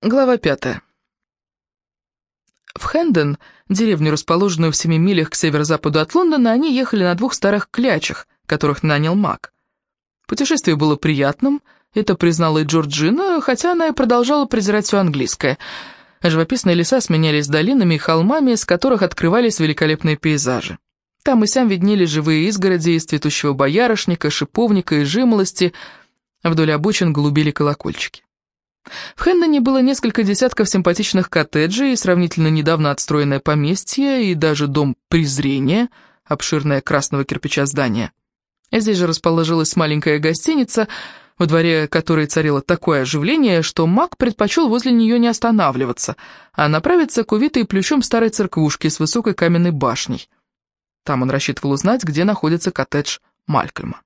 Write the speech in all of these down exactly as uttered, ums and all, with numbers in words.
Глава пятая. В Хэндон, деревню, расположенную в семи милях к северо-западу от Лондона, они ехали на двух старых клячах, которых нанял Мак. Путешествие было приятным, это признала и Джорджина, хотя она и продолжала презирать все английское. Живописные леса сменялись долинами и холмами, с которых открывались великолепные пейзажи. Там и сям виднели живые изгороди из цветущего боярышника, шиповника и жимолости, а вдоль обочин голубели колокольчики. В Хэндоне было несколько десятков симпатичных коттеджей, сравнительно недавно отстроенное поместье и даже дом презрения, обширное красного кирпича здание. Здесь же расположилась маленькая гостиница, во дворе которой царило такое оживление, что Мак предпочел возле нее не останавливаться, а направиться к увитой плющом старой церквушке с высокой каменной башней. Там он рассчитывал узнать, где находится коттедж Малькольма.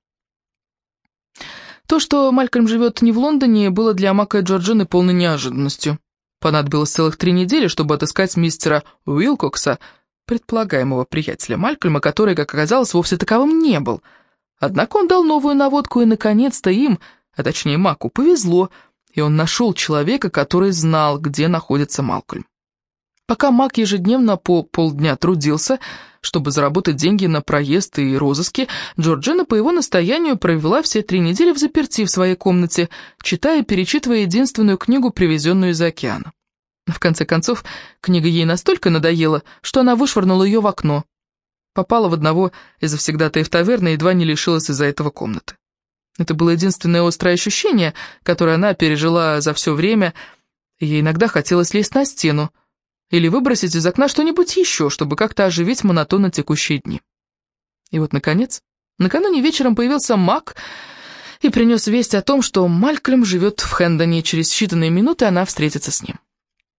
То, что Малькольм живет не в Лондоне, было для Мака и Джорджины полной неожиданностью. Понадобилось целых три недели, чтобы отыскать мистера Уилкокса, предполагаемого приятеля Малькольма, который, как оказалось, вовсе таковым не был. Однако он дал новую наводку, и, наконец-то, им, а точнее Маку, повезло, и он нашел человека, который знал, где находится Малкольм. Пока Мак ежедневно по полдня трудился, чтобы заработать деньги на проезд и розыски, Джорджина по его настоянию провела все три недели взаперти в своей комнате, читая и перечитывая единственную книгу, привезенную из океана. В конце концов, книга ей настолько надоела, что она вышвырнула ее в окно. Попала в одного из завсегдатаев таверны и едва не лишилась из-за этого комнаты. Это было единственное острое ощущение, которое она пережила за все время, и ей иногда хотелось лезть на стену, или выбросить из окна что-нибудь еще, чтобы как-то оживить монотонно текущие дни. И вот, наконец, накануне вечером появился Мак и принес весть о том, что Малькольм живет в Хэндоне, и через считанные минуты она встретится с ним.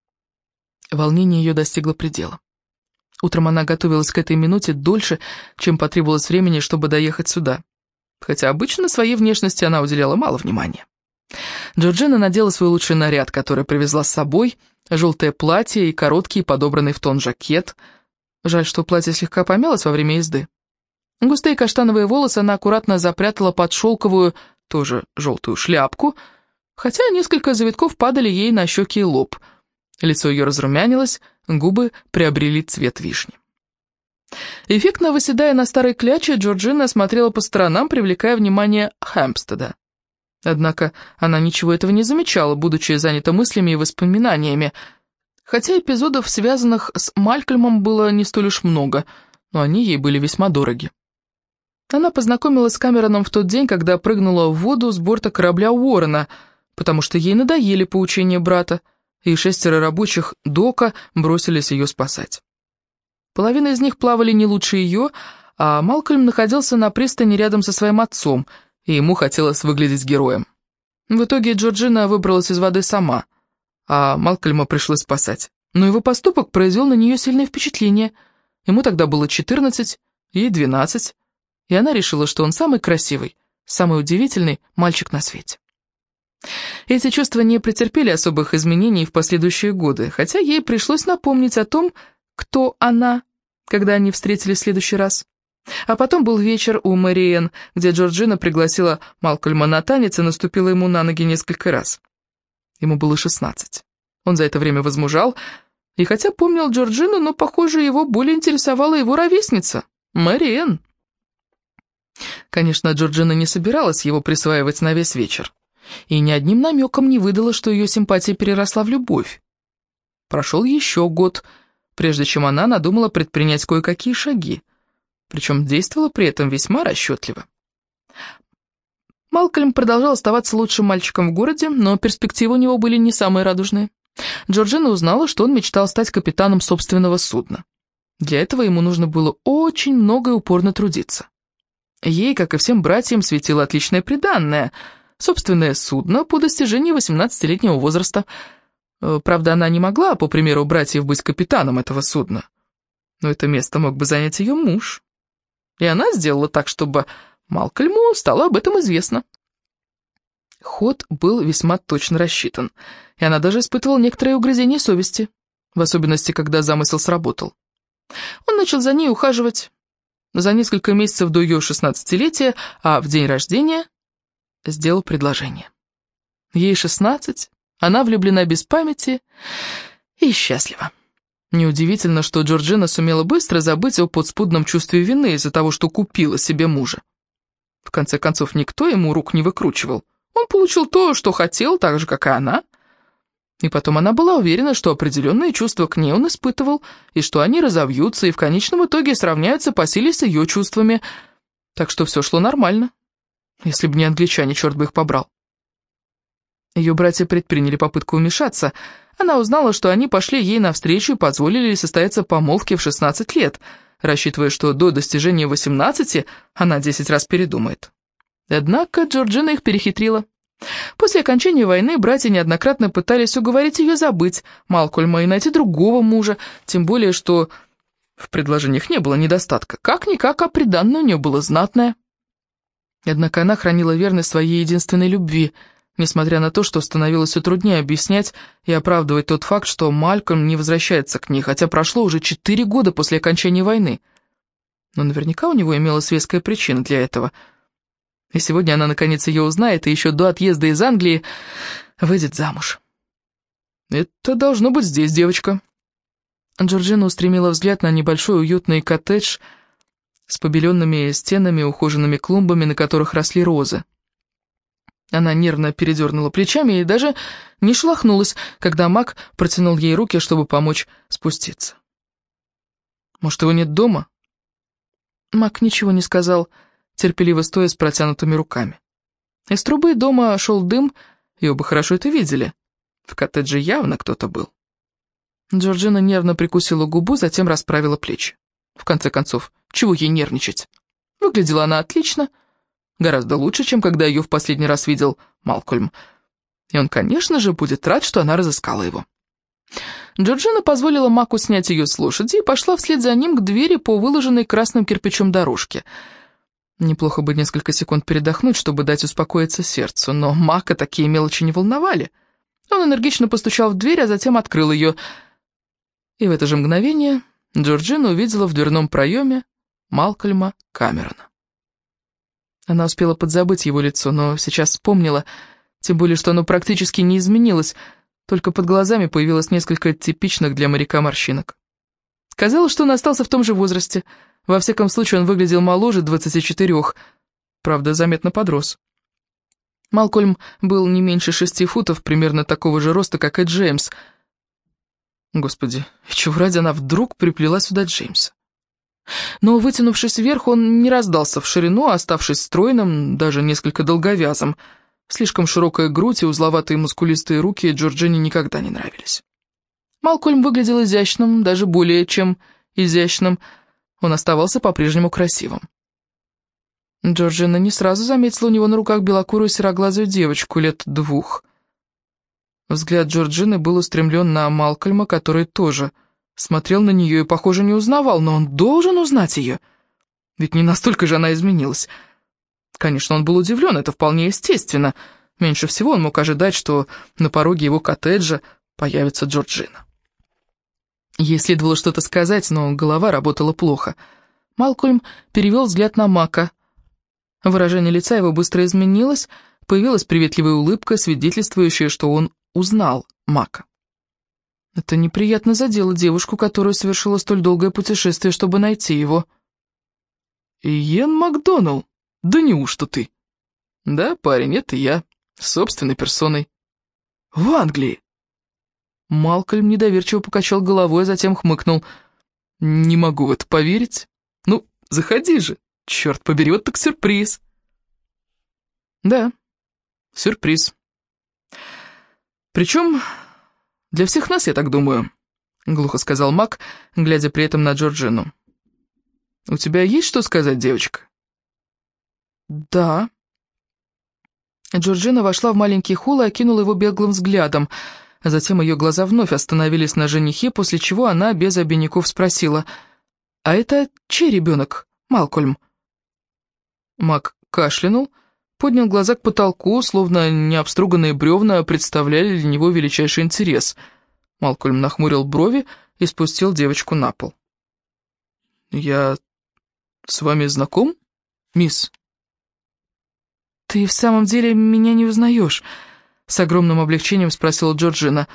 Волнение ее достигло предела. Утром она готовилась к этой минуте дольше, чем потребовалось времени, чтобы доехать сюда, хотя обычно своей внешности она уделяла мало внимания. Джорджина надела свой лучший наряд, который привезла с собой, желтое платье и короткий, подобранный в тон жакет. Жаль, что платье слегка помялось во время езды. Густые каштановые волосы она аккуратно запрятала под шелковую, тоже желтую шляпку, хотя несколько завитков падали ей на щеки и лоб. Лицо ее разрумянилось, губы приобрели цвет вишни. Эффектно выседая на старой кляче, Джорджина смотрела по сторонам, привлекая внимание Хэмпстеда. Однако она ничего этого не замечала, будучи занята мыслями и воспоминаниями. Хотя эпизодов, связанных с Малькольмом, было не столь уж много, но они ей были весьма дороги. Она познакомилась с Камероном в тот день, когда прыгнула в воду с борта корабля Уоррена, потому что ей надоели поучения брата, и шестеро рабочих дока бросились ее спасать. Половина из них плавали не лучше ее, а Малкольм находился на пристани рядом со своим отцом, и ему хотелось выглядеть героем. В итоге Джорджина выбралась из воды сама, а Малкольма пришлось спасать. Но его поступок произвел на нее сильное впечатление. Ему тогда было четырнадцать, ей двенадцать, и она решила, что он самый красивый, самый удивительный мальчик на свете. Эти чувства не претерпели особых изменений в последующие годы, хотя ей пришлось напомнить о том, кто она, когда они встретились в следующий раз. А потом был вечер у Мэри Энн, где Джорджина пригласила Малкольма на танец и наступила ему на ноги несколько раз. Ему было шестнадцать. Он за это время возмужал, и хотя помнил Джорджину, но, похоже, его более интересовала его ровесница, Мэри Энн. Конечно, Джорджина не собиралась его присваивать на весь вечер, и ни одним намеком не выдала, что ее симпатия переросла в любовь. Прошел еще год, прежде чем она надумала предпринять кое-какие шаги, причем действовала при этом весьма расчетливо. Малкольм продолжал оставаться лучшим мальчиком в городе, но перспективы у него были не самые радужные. Джорджина узнала, что он мечтал стать капитаном собственного судна. Для этого ему нужно было очень много и упорно трудиться. Ей, как и всем братьям, светило отличное приданное, собственное судно по достижении восемнадцатилетнего возраста. Правда, она не могла, по примеру братьев, быть капитаном этого судна, но это место мог бы занять ее муж. И она сделала так, чтобы Малкольму стало об этом известно. Ход был весьма точно рассчитан, и она даже испытывала некоторое угрызение совести, в особенности, когда замысел сработал. Он начал за ней ухаживать за несколько месяцев до ее шестнадцатилетия, а в день рождения сделал предложение. Ей шестнадцать, Она влюблена без памяти и счастлива. Неудивительно, что Джорджина сумела быстро забыть о подспудном чувстве вины из-за того, что купила себе мужа. В конце концов, никто ему рук не выкручивал. Он получил то, что хотел, так же, как и она. И потом она была уверена, что определенные чувства к ней он испытывал, и что они разовьются и в конечном итоге сравняются по силе с ее чувствами. Так что все шло нормально. Если бы не англичане, черт бы их побрал. Ее братья предприняли попытку вмешаться. Она узнала, что они пошли ей навстречу и позволили состояться помолвке в шестнадцать лет, рассчитывая, что до достижения восемнадцати она десять раз передумает. Однако Джорджина их перехитрила. После окончания войны братья неоднократно пытались уговорить ее забыть Малкольма и найти другого мужа, тем более, что в предложениях не было недостатка. Как-никак, а приданное у нее было знатное. Однако она хранила верность своей единственной любви, несмотря на то, что становилось все труднее объяснять и оправдывать тот факт, что Малкольм не возвращается к ней, хотя прошло уже четыре года после окончания войны. Но наверняка у него имелась веская причина для этого. И сегодня она наконец ее узнает, и еще до отъезда из Англии выйдет замуж. «Это должно быть здесь, девочка». Джорджина устремила взгляд на небольшой уютный коттедж с побеленными стенами, ухоженными клумбами, на которых росли розы. Она нервно передернула плечами и даже не шелохнулась, когда Мак протянул ей руки, чтобы помочь спуститься. «Может, его нет дома?» Мак ничего не сказал, терпеливо стоя с протянутыми руками. Из трубы дома шел дым, и оба хорошо это видели. В коттедже явно кто-то был. Джорджина нервно прикусила губу, затем расправила плечи. В конце концов, чего ей нервничать? Выглядела она отлично, гораздо лучше, чем когда ее в последний раз видел Малкольм. И он, конечно же, будет рад, что она разыскала его. Джорджина позволила Маку снять ее с лошади и пошла вслед за ним к двери по выложенной красным кирпичом дорожке. Неплохо бы несколько секунд передохнуть, чтобы дать успокоиться сердцу, но Мака такие мелочи не волновали. Он энергично постучал в дверь, а затем открыл ее. И в это же мгновение Джорджина увидела в дверном проеме Малкольма Камерона. Она успела подзабыть его лицо, но сейчас вспомнила, тем более, что оно практически не изменилось, только под глазами появилось несколько типичных для моряка морщинок. Казалось, что он остался в том же возрасте. Во всяком случае, он выглядел моложе двадцати четырёх, правда, заметно подрос. Малкольм был не меньше шести футов, примерно такого же роста, как и Джеймс. Господи, и чего ради она вдруг приплела сюда Джеймса? Но, вытянувшись вверх, он не раздался в ширину, оставшись стройным, даже несколько долговязым. Слишком широкая грудь и узловатые мускулистые руки Джорджине никогда не нравились. Малкольм выглядел изящным, даже более чем изящным. Он оставался по-прежнему красивым. Джорджина не сразу заметила у него на руках белокурую сероглазую девочку лет двух. Взгляд Джорджины был устремлен на Малкольма, который тоже смотрел на нее и, похоже, не узнавал, но он должен узнать ее. Ведь не настолько же она изменилась. Конечно, он был удивлен, это вполне естественно. Меньше всего он мог ожидать, что на пороге его коттеджа появится Джорджина. Ей следовало что-то сказать, но голова работала плохо. Малкольм перевел взгляд на Мака. Выражение лица его быстро изменилось, появилась приветливая улыбка, свидетельствующая, что он узнал Мака. Это неприятно задело девушку, которая совершила столь долгое путешествие, чтобы найти его. «Иен Макдоналл, да неужто ты?» «Да, парень, это я, собственной персоной». «В Англии?» Малкольм недоверчиво покачал головой, а затем хмыкнул. «Не могу в это поверить. Ну, заходи же, черт побери, вот так сюрприз». «Да, сюрприз. Причем для всех нас, я так думаю», — глухо сказал Мак, глядя при этом на Джорджину. «У тебя есть что сказать, девочка?» «Да». Джорджина вошла в маленький холл и окинула его беглым взглядом. Затем ее глаза вновь остановились на женихе, после чего она без обиняков спросила: «А это чей ребенок, Малкольм?» Мак кашлянул, поднял глаза к потолку, словно необструганные бревна представляли для него величайший интерес. Малкольм нахмурил брови и спустил девочку на пол. «Я с вами знаком, мисс?» «Ты в самом деле меня не узнаешь?» С огромным облегчением спросила Джорджина.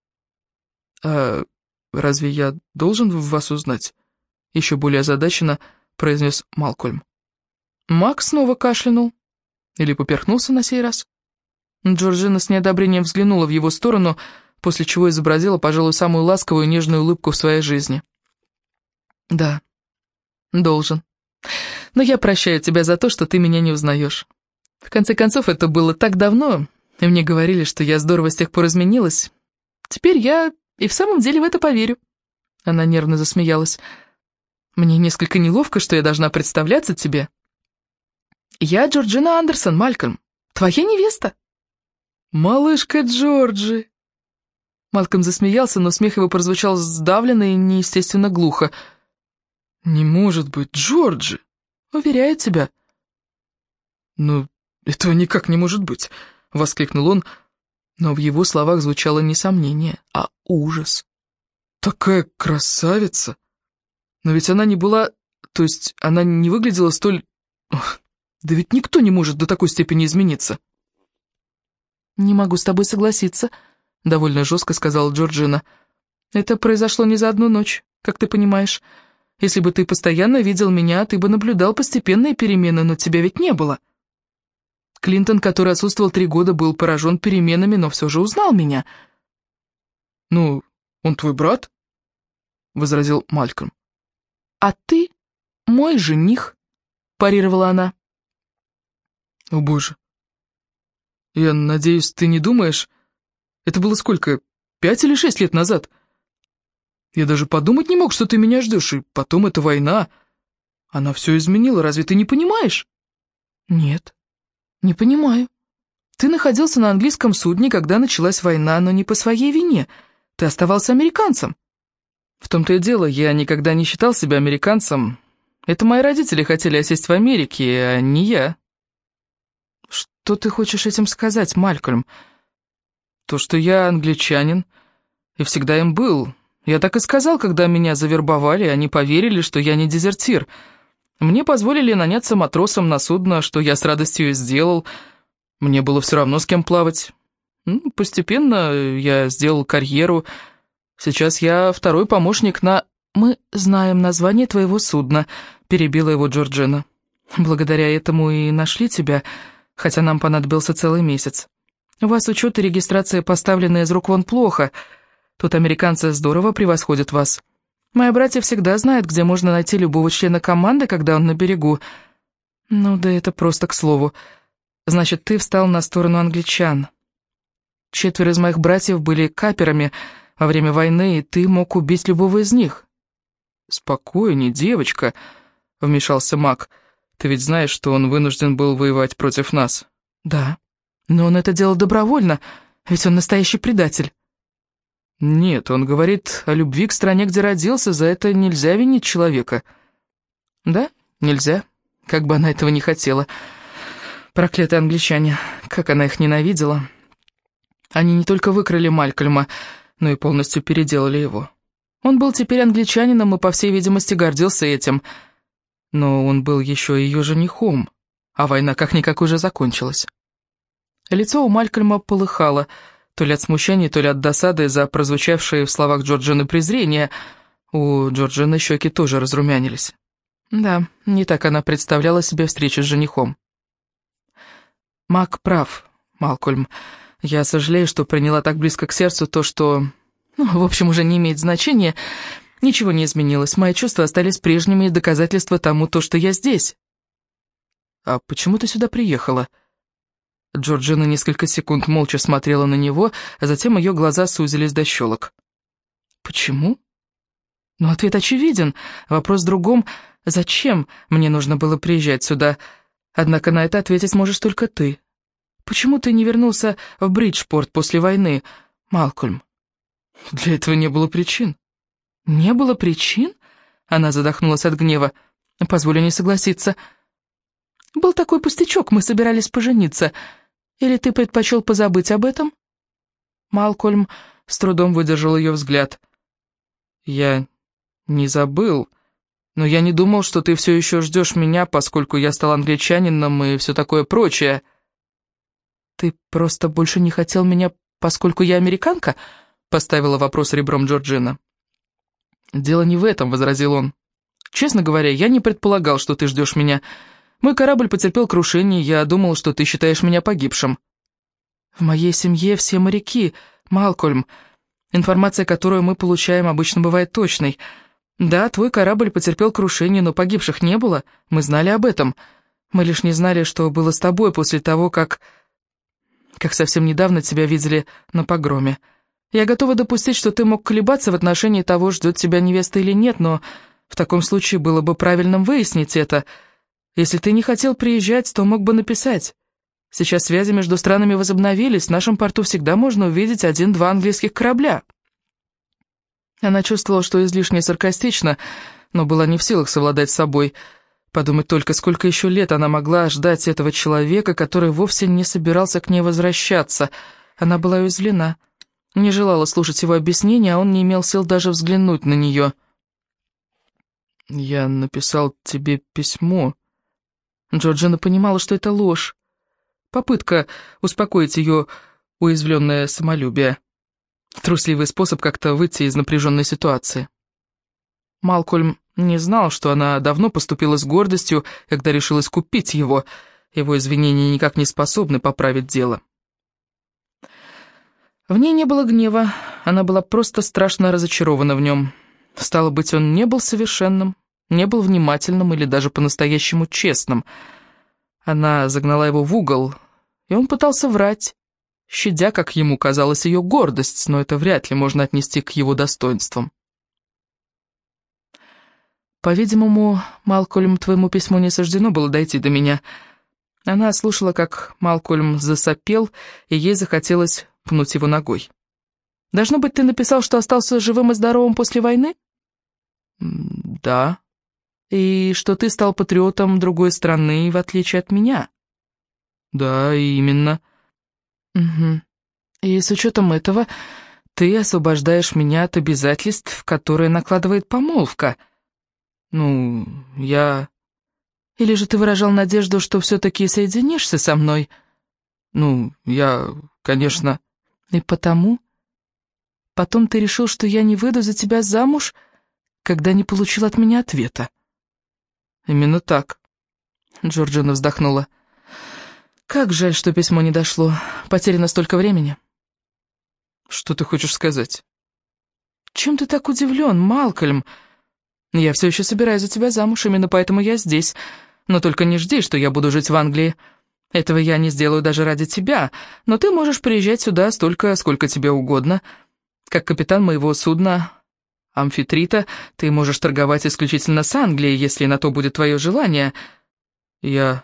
«А разве я должен вас узнать?» Еще более озадаченно произнес Малкольм. Мак снова кашлянул. Или поперхнулся на сей раз. Джорджина с неодобрением взглянула в его сторону, после чего изобразила, пожалуй, самую ласковую и нежную улыбку в своей жизни. «Да, должен. Но я прощаю тебя за то, что ты меня не узнаешь. В конце концов, это было так давно, и мне говорили, что я здорово с тех пор изменилась. Теперь я и в самом деле в это поверю». Она нервно засмеялась. «Мне несколько неловко, что я должна представляться тебе. Я Джорджина Андерсон, Малькольм, твоя невеста». «Малышка Джорджи!» Малкольм засмеялся, но смех его прозвучал сдавленно и неестественно глухо. «Не может быть, Джорджи! Уверяю тебя!» «Ну, этого никак не может быть!» — воскликнул он, но в его словах звучало не сомнение, а ужас. «Такая красавица! Но ведь она не была... То есть она не выглядела столь... Ох, да ведь никто не может до такой степени измениться!» «Не могу с тобой согласиться», — довольно жестко сказала Джорджина. «Это произошло не за одну ночь, как ты понимаешь. Если бы ты постоянно видел меня, ты бы наблюдал постепенные перемены, но тебя ведь не было. Клинтон, который отсутствовал три года, был поражен переменами, но все же узнал меня». «Ну, он твой брат?» — возразил Малькольм. «А ты мой жених», — парировала она. «О, боже! Я надеюсь, ты не думаешь... Это было сколько? Пять или шесть лет назад? Я даже подумать не мог, что ты меня ждешь, и потом эта война. Она все изменила, разве ты не понимаешь?» «Нет, не понимаю. Ты находился на английском судне, когда началась война, но не по своей вине. Ты оставался американцем». «В том-то и дело, я никогда не считал себя американцем. Это мои родители хотели осесть в Америке, а не я». «Что ты хочешь этим сказать, Малькольм?» «То, что я англичанин, и всегда им был. Я так и сказал, когда меня завербовали, они поверили, что я не дезертир. Мне позволили наняться матросом на судно, что я с радостью и сделал. Мне было все равно, с кем плавать. Ну, постепенно я сделал карьеру. Сейчас я второй помощник на...» «Мы знаем название твоего судна», — перебила его Джорджина. «Благодаря этому и нашли тебя, хотя нам понадобился целый месяц. У вас учет и регистрация поставлены из рук вон плохо. Тут американцы здорово превосходят вас. Мои братья всегда знают, где можно найти любого члена команды, когда он на берегу. Ну да это просто к слову. Значит, ты встал на сторону англичан. Четверо из моих братьев были каперами во время войны, и ты мог убить любого из них». «Спокойней, девочка», — вмешался Мак. «Ты ведь знаешь, что он вынужден был воевать против нас?» «Да, но он это делал добровольно, ведь он настоящий предатель». «Нет, он говорит о любви к стране, где родился, за это нельзя винить человека». «Да, нельзя, как бы она этого не хотела. Проклятые англичане, как она их ненавидела. Они не только выкрали Малькольма, но и полностью переделали его. Он был теперь англичанином и, по всей видимости, гордился этим. Но он был еще и ее женихом, а война как-никак уже закончилась». Лицо у Малькольма полыхало, то ли от смущения, то ли от досады за прозвучавшее в словах Джорджины презрение. У Джорджины щеки тоже разрумянились. Да, не так она представляла себе встречу с женихом. «Мак прав, Малкольм. Я сожалею, что приняла так близко к сердцу то, что... Ну, в общем, уже не имеет значения. Ничего не изменилось. Мои чувства остались прежними, и доказательства тому то, что я здесь». «А почему ты сюда приехала?» Джорджина несколько секунд молча смотрела на него, а затем ее глаза сузились до щелок. «Почему?» «Ну, ответ очевиден. Вопрос в другом. Зачем мне нужно было приезжать сюда? Однако на это ответить можешь только ты. Почему ты не вернулся в Бриджпорт после войны, Малкольм?» «Для этого не было причин». «Не было причин?» Она задохнулась от гнева. «Позволю не согласиться. Был такой пустячок, мы собирались пожениться. Или ты предпочел позабыть об этом?» Малкольм с трудом выдержал ее взгляд. «Я не забыл, но я не думал, что ты все еще ждешь меня, поскольку я стал англичанином и все такое прочее». «Ты просто больше не хотел меня, поскольку я американка?» — поставила вопрос ребром Джорджина. «Дело не в этом», — возразил он. «Честно говоря, я не предполагал, что ты ждешь меня. Мой корабль потерпел крушение, я думал, что ты считаешь меня погибшим». «В моей семье все моряки, Малкольм. Информация, которую мы получаем, обычно бывает точной. Да, твой корабль потерпел крушение, но погибших не было. Мы знали об этом. Мы лишь не знали, что было с тобой после того, как... как совсем недавно тебя видели на погроме. Я готова допустить, что ты мог колебаться в отношении того, ждет тебя невеста или нет, но в таком случае было бы правильным выяснить это. Если ты не хотел приезжать, то мог бы написать. Сейчас связи между странами возобновились, в нашем порту всегда можно увидеть один-два английских корабля». Она чувствовала, что излишне саркастично, но была не в силах совладать с собой. Подумать только, сколько еще лет она могла ждать этого человека, который вовсе не собирался к ней возвращаться. Она была уязвлена, не желала слушать его объяснения, а он не имел сил даже взглянуть на нее. «Я написал тебе письмо». Джорджина понимала, что это ложь. Попытка успокоить ее уязвленное самолюбие. Трусливый способ как-то выйти из напряженной ситуации. Малкольм не знал, что она давно поступила с гордостью, когда решилась купить его. Его извинения никак не способны поправить дело. В ней не было гнева, она была просто страшно разочарована в нем. Стало быть, он не был совершенным, не был внимательным или даже по-настоящему честным. Она загнала его в угол, и он пытался врать, щадя, как ему казалось, ее гордость, но это вряд ли можно отнести к его достоинствам. «По-видимому, Малкольм, твоему письму не суждено было дойти до меня». Она слушала, как Малкольм засопел, и ей захотелось пнуть его ногой. «Должно быть, ты написал, что остался живым и здоровым после войны?» «Да». «И что ты стал патриотом другой страны, в отличие от меня?» «Да, именно». «Угу. И с учетом этого ты освобождаешь меня от обязательств, которые накладывает помолвка». «Ну, я...» «Или же ты выражал надежду, что все-таки соединишься со мной?» «Ну, я, конечно...» «И потому? Потом ты решил, что я не выйду за тебя замуж, когда не получил от меня ответа?» «Именно так», — Джорджина вздохнула. «Как жаль, что письмо не дошло. Потеряно столько времени». «Что ты хочешь сказать?» «Чем ты так удивлен, Малкольм? Я все еще собираюсь за тебя замуж, именно поэтому я здесь. Но только не жди, что я буду жить в Англии. Этого я не сделаю даже ради тебя, но ты можешь приезжать сюда столько, сколько тебе угодно. Как капитан моего судна Амфитрита, ты можешь торговать исключительно с Англией, если на то будет твое желание». «Я...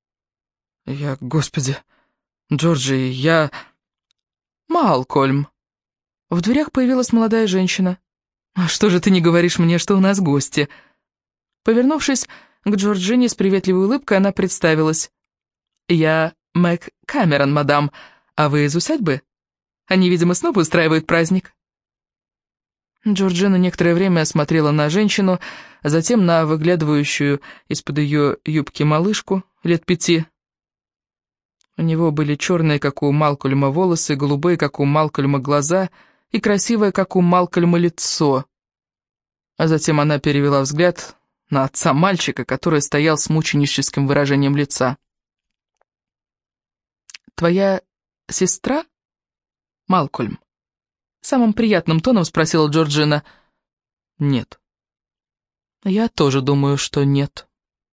я... Господи... Джорджи, я...» «Малкольм». В дверях появилась молодая женщина. «Что же ты не говоришь мне, что у нас гости?» Повернувшись к Джорджине с приветливой улыбкой, она представилась. «Я Мэг Камерон, мадам. А вы из усадьбы? Они, видимо, снова устраивают праздник». Джорджина некоторое время смотрела на женщину, а затем на выглядывающую из-под ее юбки малышку лет пяти. У него были черные, как у Малкольма, волосы, голубые, как у Малкольма, глаза и красивое, как у Малкольма, лицо. А затем она перевела взгляд на отца мальчика, который стоял с мученическим выражением лица. «Твоя сестра, Малкольм?» Самым приятным тоном спросила Джорджина. «Нет». «Я тоже думаю, что нет».